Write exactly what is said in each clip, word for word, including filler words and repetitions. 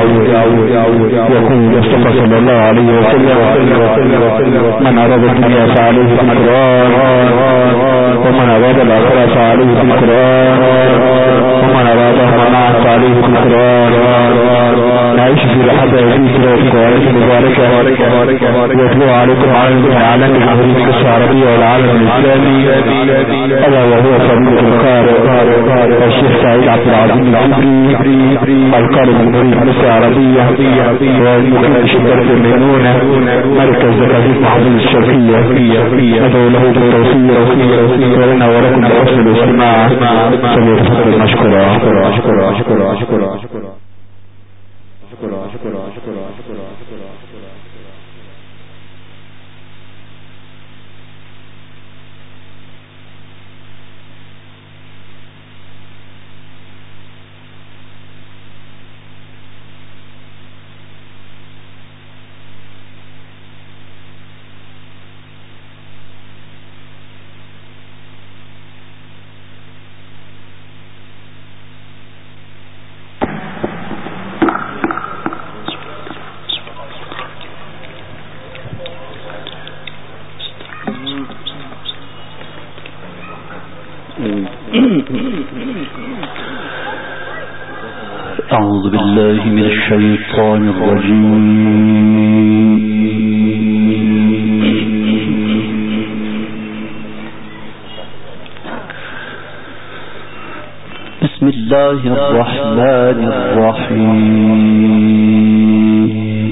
يقول المصطفى صلى الله عليه وسلم من أراد الدنيا فعليه بالقرآن ومن أراد الآخرة فعليه بالقرآن ومن أرادهما معا فعليه بالقرآن. نعيش في لحظة يزيد في القرآن المباركة يتلو عليكم على العالم القصة العربية والعالم الإسلامي، ألا وهو فضيلة القارئ الشيخ سعيد عبد العظيم الجبري القارئ من مريد مصر العربية والمقيم شبكة الميمونة مركز زكاة محافظة الشرقية. ندعو له بالتوفيق ولنا ولكم بحسن الاستماع. فليتفضل مشكورا. شكرا شكرا شكرا شكرا شكرا شكرا شكرا شكرا شكرا. أعوذ بالله من الشيطان الرجيم. بسم الله الرحمن الرحيم.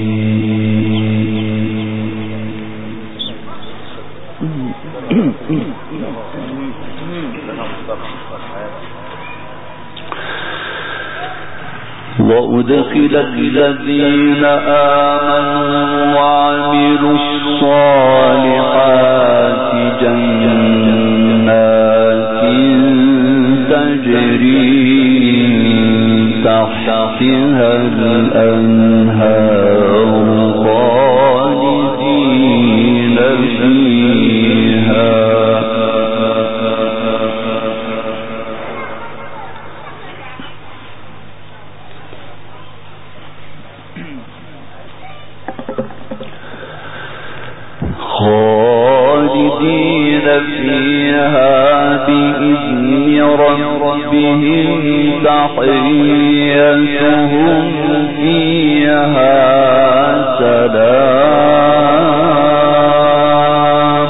وأدخل الذين آمنوا وعملوا الصالحات جنات تجري تحتها الأنهار خالدين فيها خالدين فيها بإذن ربهم تحيتهم فيها سلام.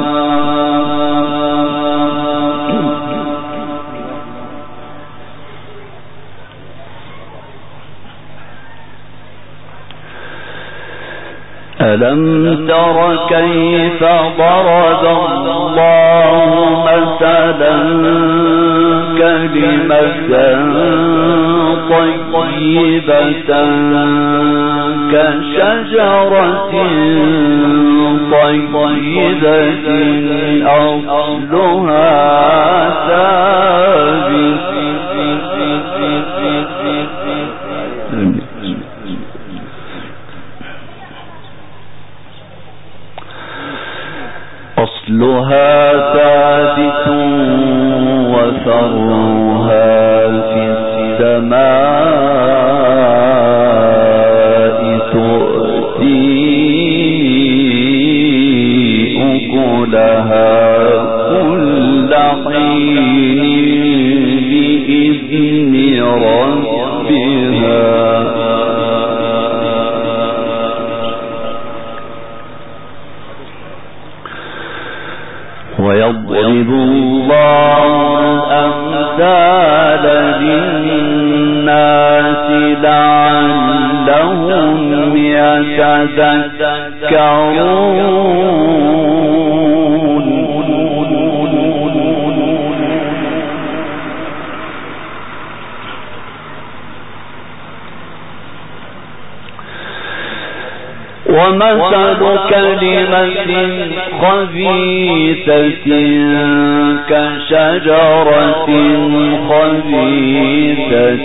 ألم تر كيف ضرب الله مثلا كلمة طيبة كشجرة طيبة أصلها ثابت أصلها ثابت وفرعها في السماء تؤتي أكلها كل حين بإذن ربها ويضرب الله الأمثال للناس لعلهم يتذكرون. ومثل كلمة خبيثة كشجرة خبيثة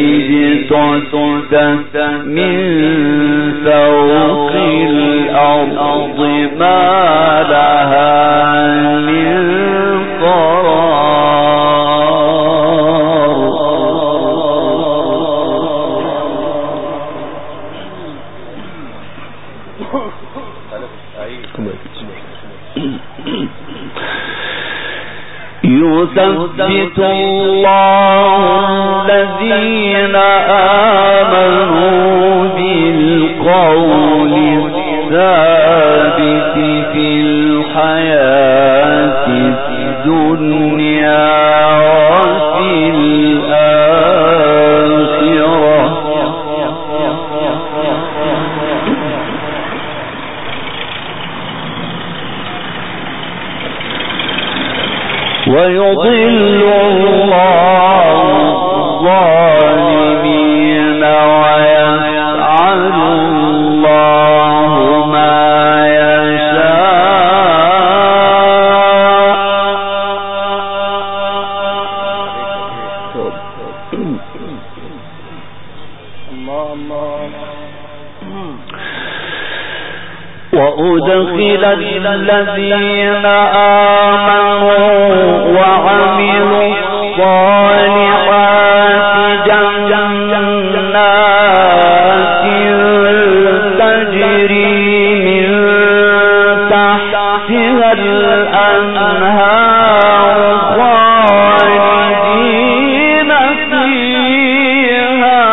اجتثت من فوق الأرض ما لها من قرار. يثبت الله الذين آمنوا بالقول الثابت في الحياة الدنيا وفي الآخرة ويضل الله الظالمين ويفعل الله ما وأدخل الذين آمنوا وعملوا الصالحات جنات تجري من تحتها الأنهار خالدين فيها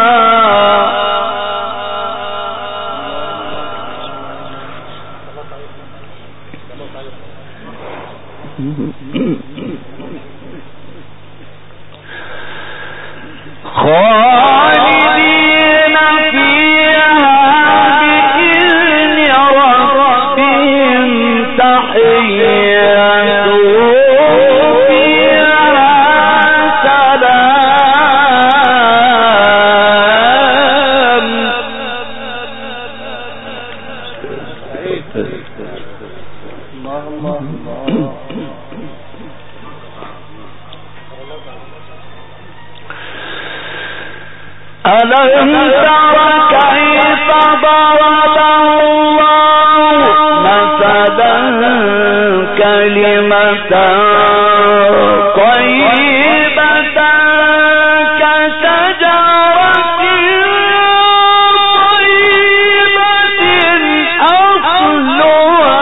خالدين فيها بإذن ربهم تحيتهم فيها سلام. ألم تر كيف ضرب الله مثلا كلمة طيبة كشجرة طيبة أصلها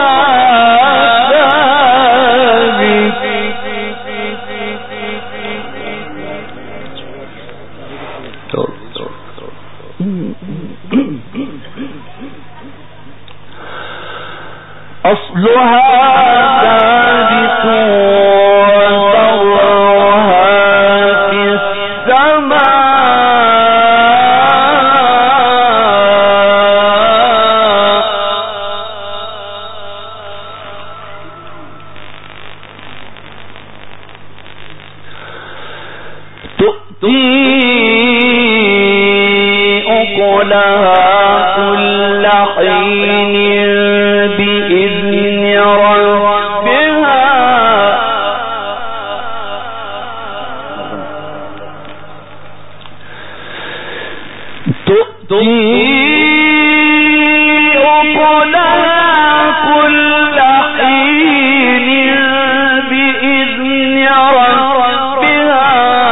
أصلها ثابت وفرعها في السماء تؤتي أكلها كل حين بإذن ربها تؤتي أكلها كل حين بإذن ربها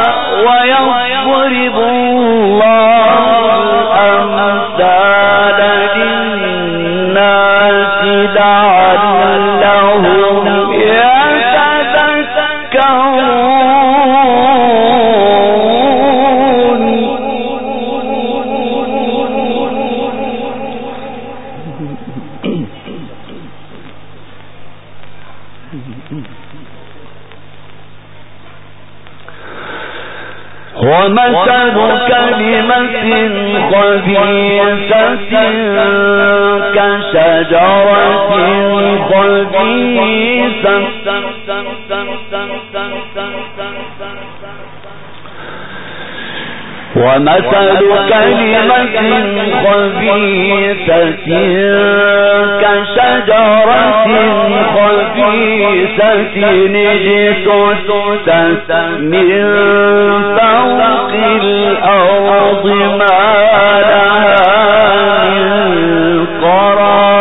ويضرب الله الأمثال للناس لعلهم يتذكرون. ومثل كلمة خبيثة كشجرة خبيثة ومثل كلمة خبيثة كشجرة خبيثة اجتثت من فوق الأرض ما لها من قرار.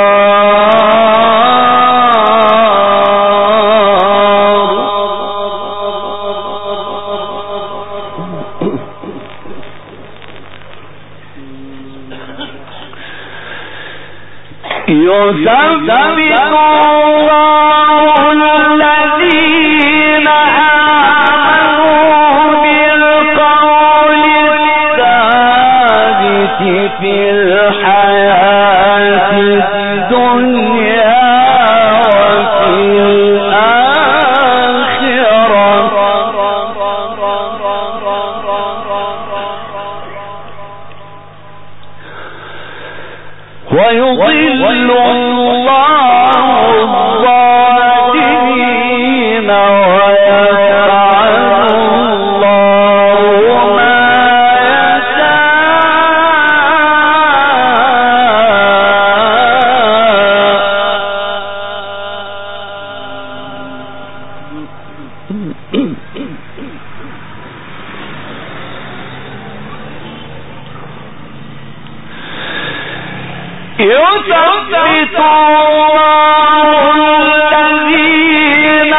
يثبت الله الذين آمنوا ويضل الله الظالمين ويفعل الله ما يثبت الله الذين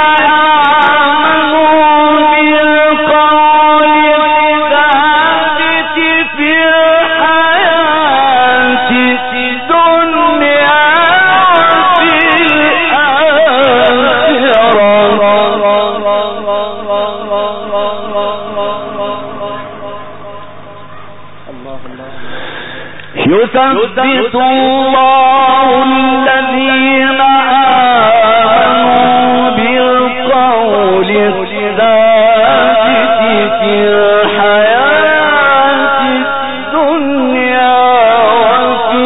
آمنوا بالقول الثابت في الحياة الدنيا وفي يثبت الله الذين آمنوا بالقول الثابت في الحياة الدنيا وفي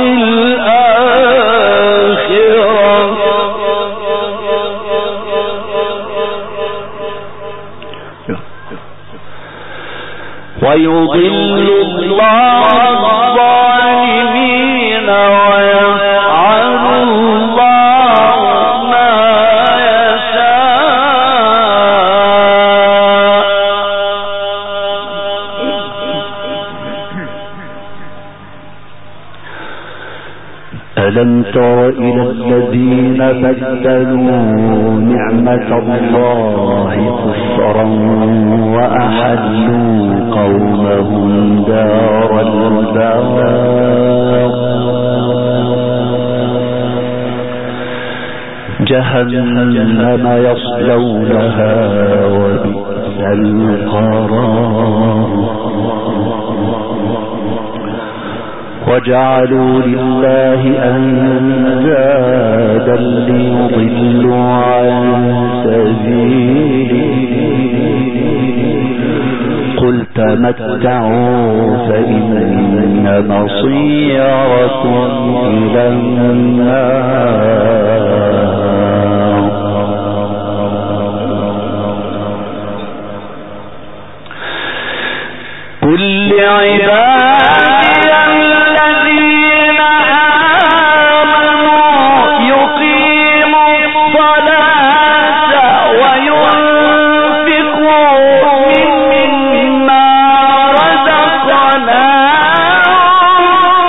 الآخرة ويضل الله الظالمين ويفعل الله ما يشاء. ألم تر إلى الذين بدلوا نعمة الله كفرا وأحلوا قومهم دار البوار جهنم يصلونها وبئس القرار وجعلوا لله أندادا ليضلوا عن سبيله قل تمتعوا فإن مصيركم إلى النار قل لعبادي الذين آمنوا يقيموا الصلاة وينفقوا مما رزقناهم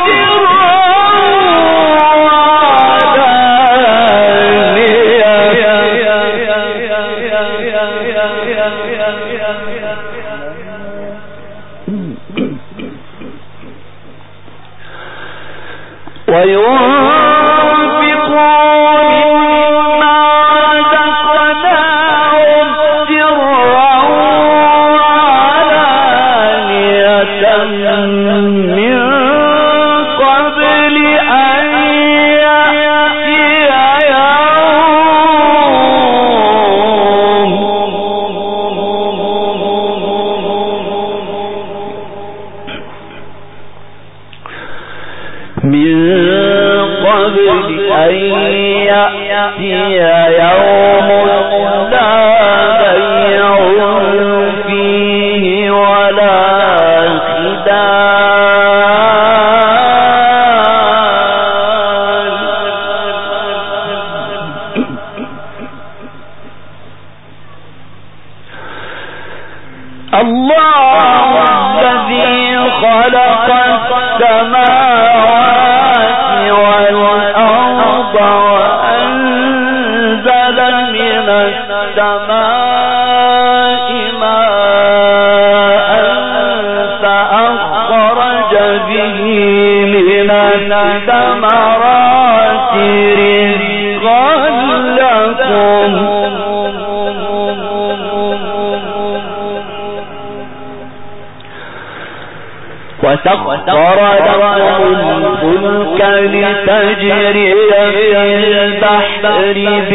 وسخر لكم الفلك لتجري في البحر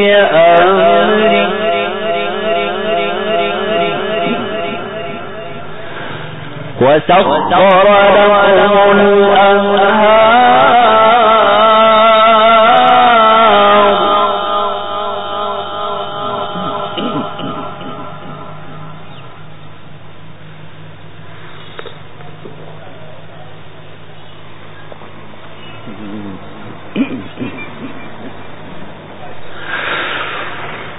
بأمره وسخر لكم الأنهار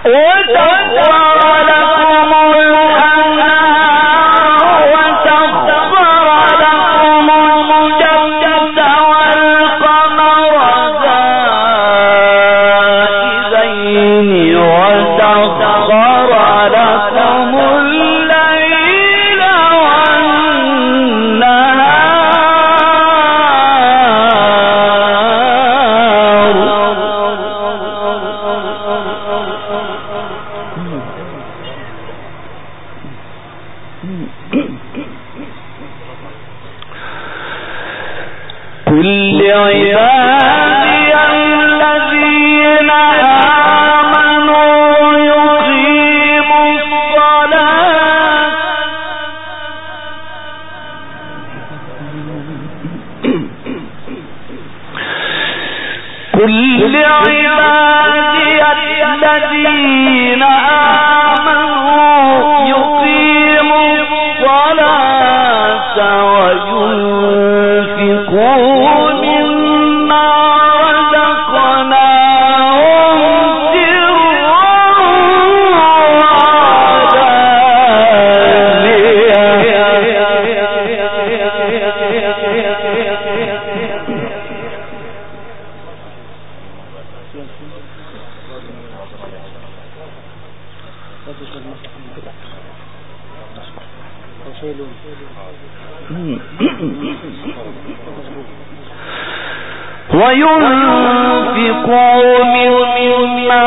وينفقوا مما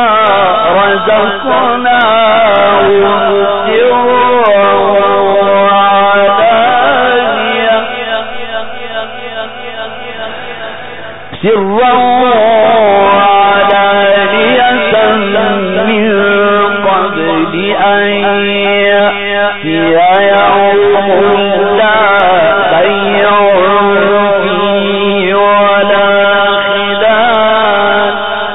رزقناهم سرا وعلانية سرا وعلانية من قبل أن يأتي يوم لا بيع فيه ولا خلال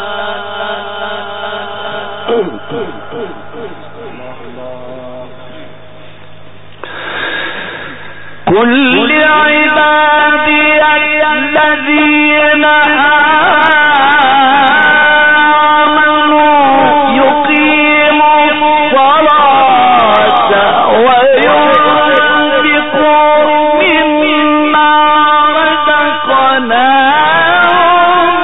قل لعبادي الذين آمنوا يقيموا الصلاة وينفقوا مما رزقناهم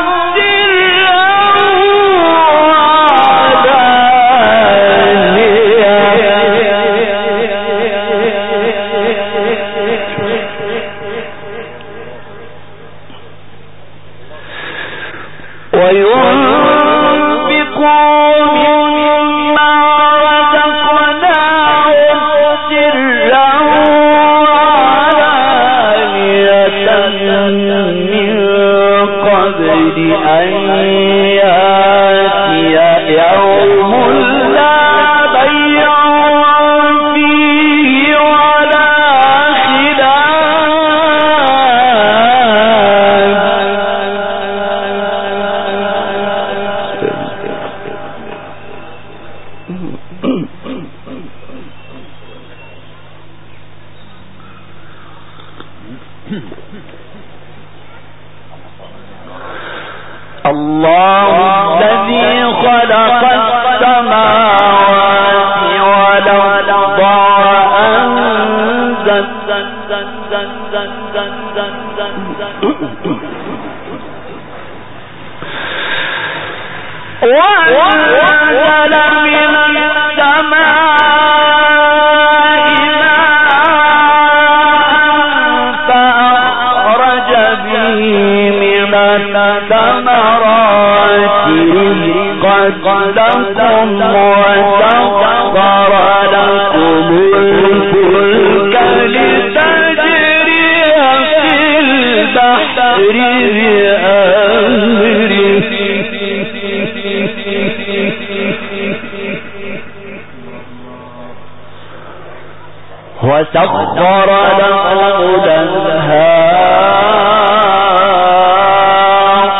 سرا وعلانية من قبل أن يأتي يوم لا بيع فيه ولا الله الذي خلق السماوات والأرض وأنزل وأنزل من السماء ماء فأخرج به من الثمرات رزقا لكم وسخر لكم الفلك لتجري في البحر بأمره وسخر لكم الأنهار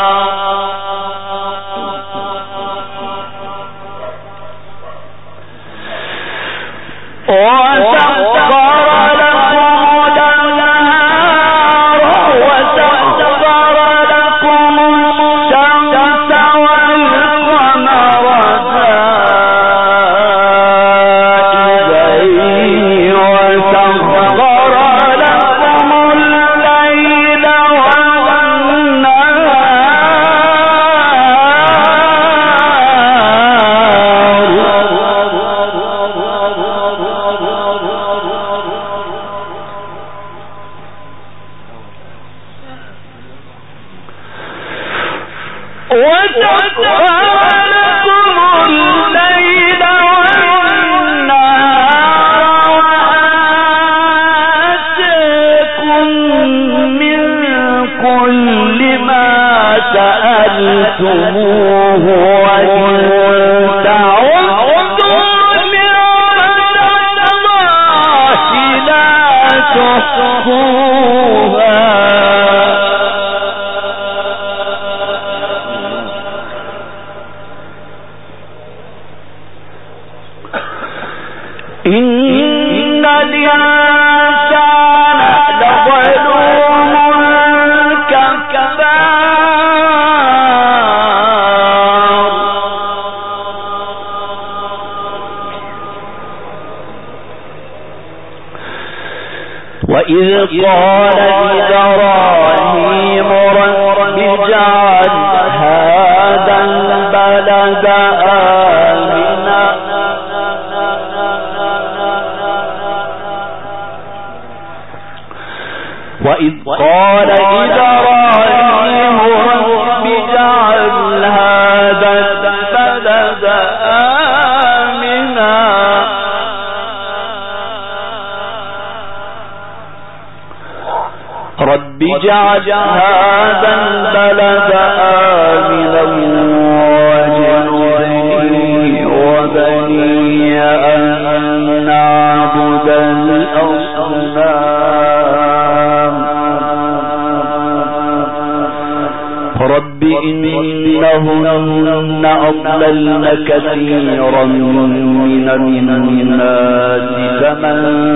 وسخر لكم الأنهار وسخر لكم الشمس والقمر وإذ قال إبراهيم رب اجعل هذا البلد آمنا وإذ قال إبراهيم رب اجعل هذا البلد آمنا رب اجعل هذا البلد آمنا واجنبني وبني أن نعبد الأصنام رب إنهن أضللن كثيرا من الناس فمن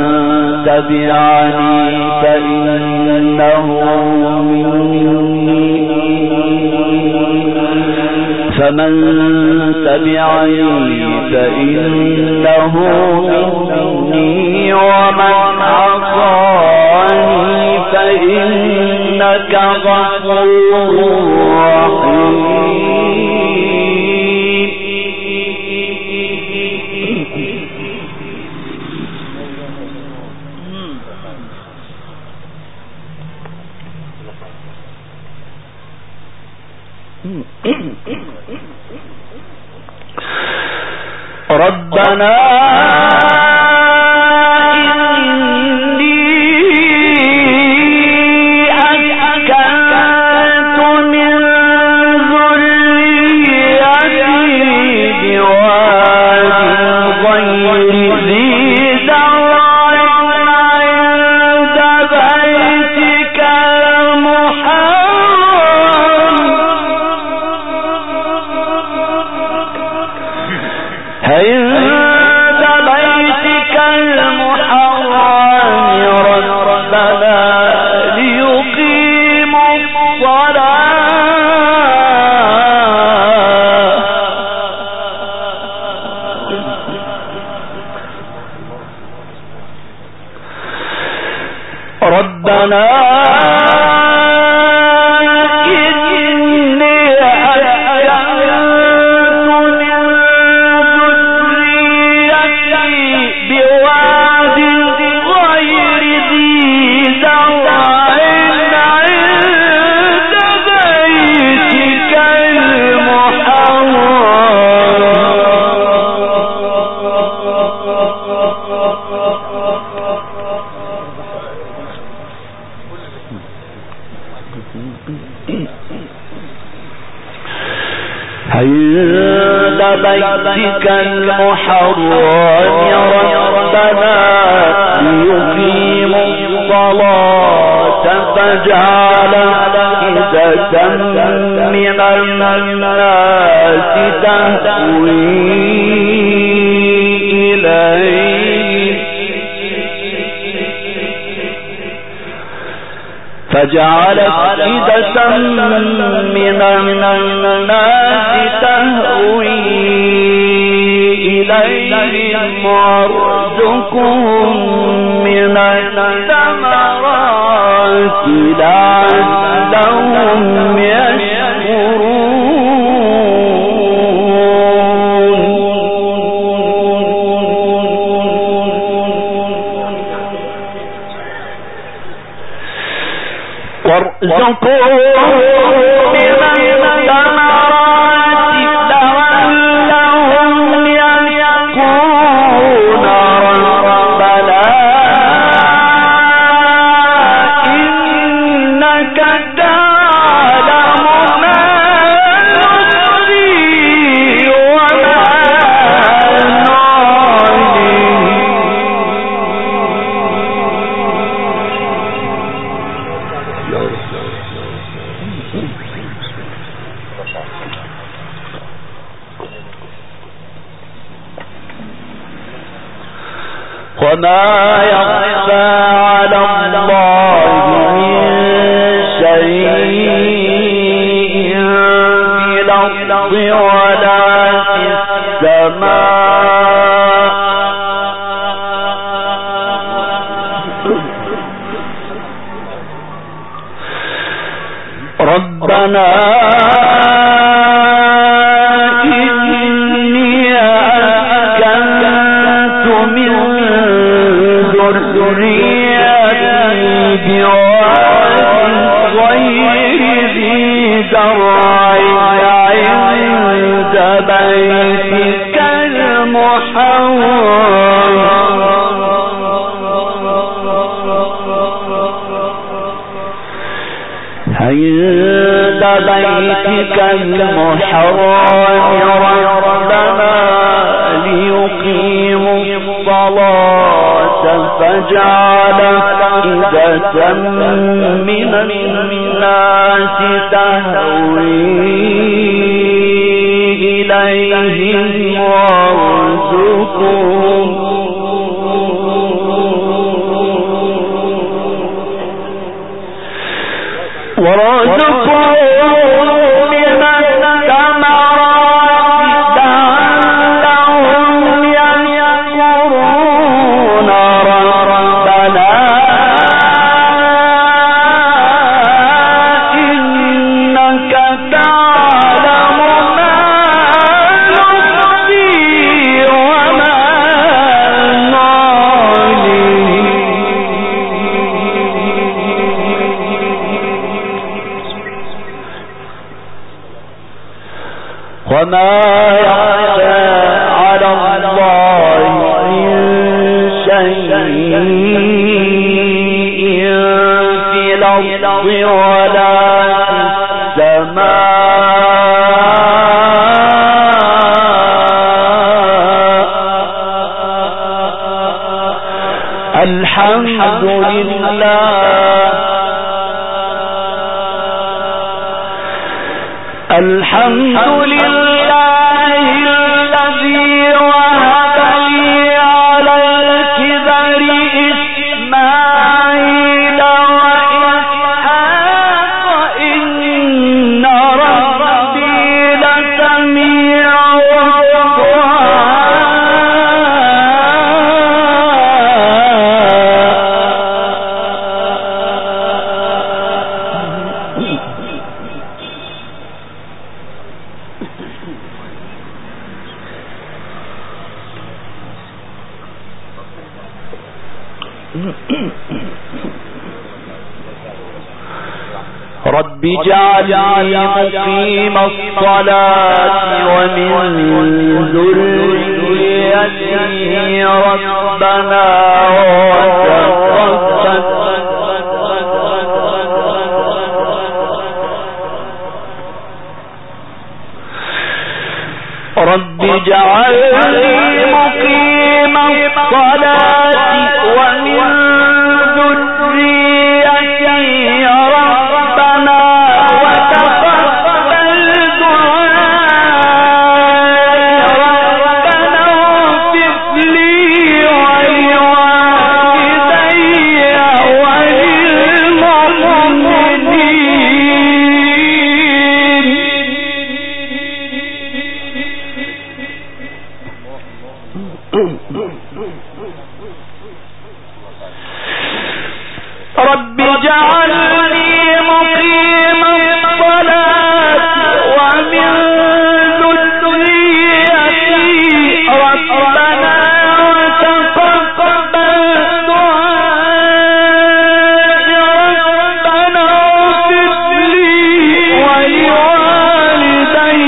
تبعني فإنه مني فمن تبعني فإنه مني ومن عصاني فإنك غفور رحيم ربنا إني أسكنت من ذريتي بواد غير ذي زرع عند بيتك المحرم عند بيتك المحرم ربنا ليقيموا الصلاة ربنا عند بيتك المحرم ربنا ليقيموا الصلاة فاجعل أفئدة من الناس تهوي إليه فاجعل أفئدة من الناس تهوي إليهم وارزقهم من الثمرات لعلهم يشكرون وارزقهم من الثمرات وما يخفى على الله من شيء في الأرض ولا في السماء ربنا إني أسكنت من ذريتي بواد غير ذي زرع عند بيتك المحرم عند بيتك المحرم ربنا ليقيموا الصلاة فاجعل أفئدة من الناس تهوي إليهم وارزقهم ورزقهم من الثمرات لعلهم يشكرون ربنا إنك تعلم ما نخفي وما نعلن وما يخفى على الله من شيء في الأرض ولا في السماء الحمد لله الحمد لله الذي وهب لي على الكبر إسماعيل وإسحاق إن ربي لسميع رب اجعلني مقيم الصلاة ومن ذريتي ربنا وتقبل رب اجعلني مقيم الصلاة ومن ذريتي ربنا وتقبل دعائي ربنا اغفر لي ولوالدي رب اجعلني مقيم الصلاة ومن ذريتي ربنا وتقبل دعائي ربنا اغفر لي ولوالدي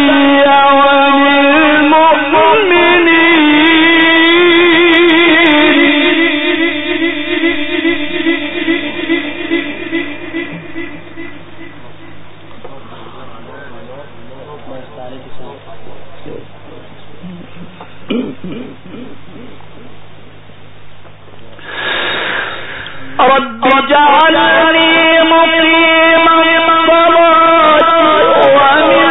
رب اجعلني مقيم الصلاة ومن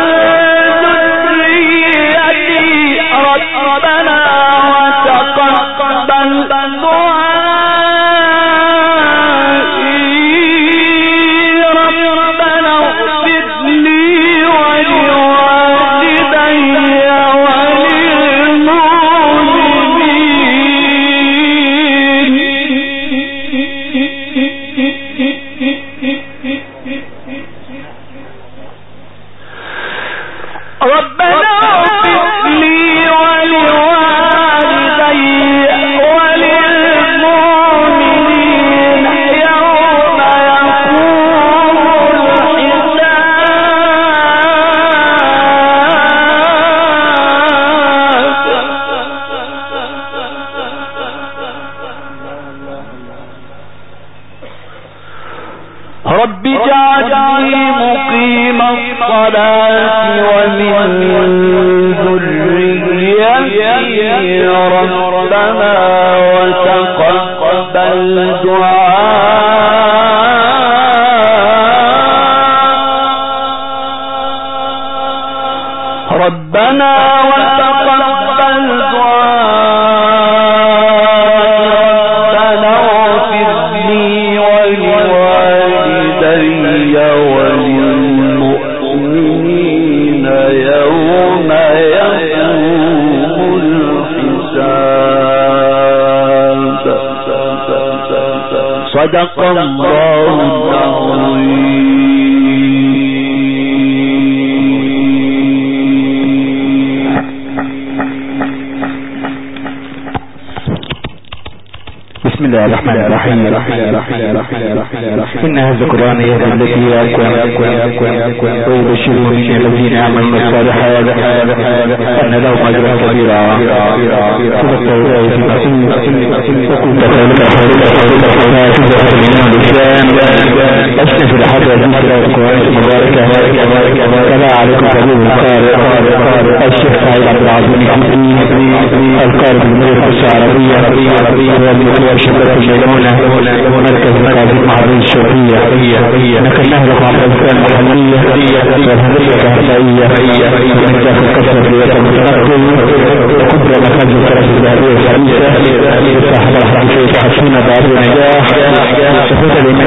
ذريتي ربنا وتقبل دعائي رب اجعلني مقيم الصلاة ومن ذريتي ربنا وتقبل دعاء ربنا وتقبل دعاء ربنا اغفر لي ولوالدي وللمؤمنين يوم يقوم الحساب. صدق الله العظيم. بسم الله الرحمن الرحيم. إن هذا القرآن يهدي التي هي أقوم ويبشر المؤمنين الذين يعملون الصالحات أن لهم أجرا كبيرا. صدق الله العظيم. وكنت قولك حولك الإسلام أسنف الحضرة ذكر القرآن المباركة كما عليكم كبير القارئ الشيخ سعيد عبد العظيم القارئ بالمدرسة العربية شبكة الميمونة مركز مقاصد معرض الشرقية. نقلناه لكم عن الأذكار المحلية والهندسة الكهربائية من داخل قصر الرياض المتنقل وكبرى مخارج الكراسي الذهبية الحديثة صاحب الحديثية تحسين بعض النجاح